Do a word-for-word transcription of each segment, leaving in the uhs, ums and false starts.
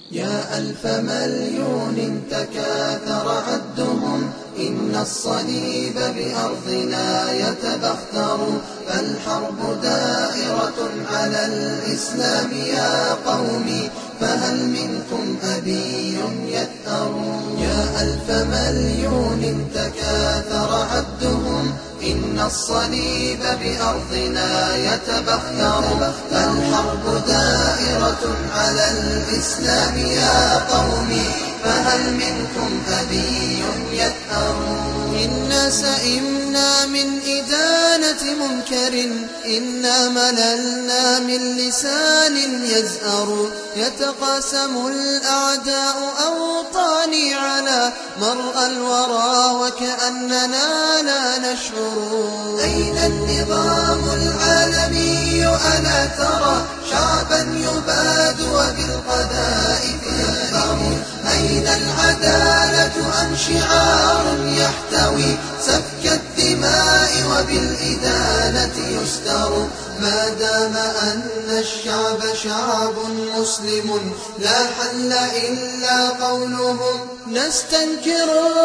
يا ألف مليون تكاثر عدهم، إن الصليب بأرضنا يتبختر، فالحرب دائرة على الإسلام يا قومي، فهل منكم أبي يثأر. يا ألف مليون تكاثر عدهم، إن الصليب بأرضنا يتبختر، فالحرب دائرة على الإسلام يا قومي، فهل منكم أبي يثأر. إنا سئمنا من إدانة منكر، إنا مللنا من لسان يزأر، يتقاسم الأعداء أوطاني على مرأى الورى وكأننا لا نشعر. أين النظام العالمي ألا ترى شعبا يباد وبالقذائف يكفر. أين العدالة أم شعار يحتوي سفك الدماء وبالإدانة يستر. ما دام أن الشعب شعب مسلم لا حل إلا قولهم نستنكر.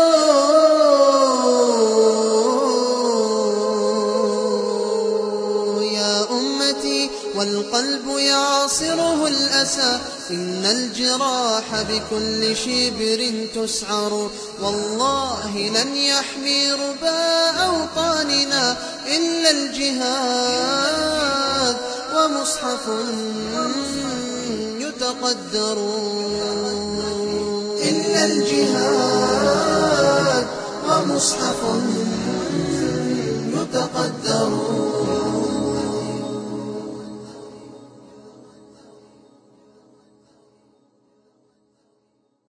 يا أمتي والقلب يعصره الأسى، إن الجراح بكل شبر تسعر. والله لن يحمي ربا أوطاننا إلا الجهاد ومصحف يتقدر. إلا الجهاد ومصحف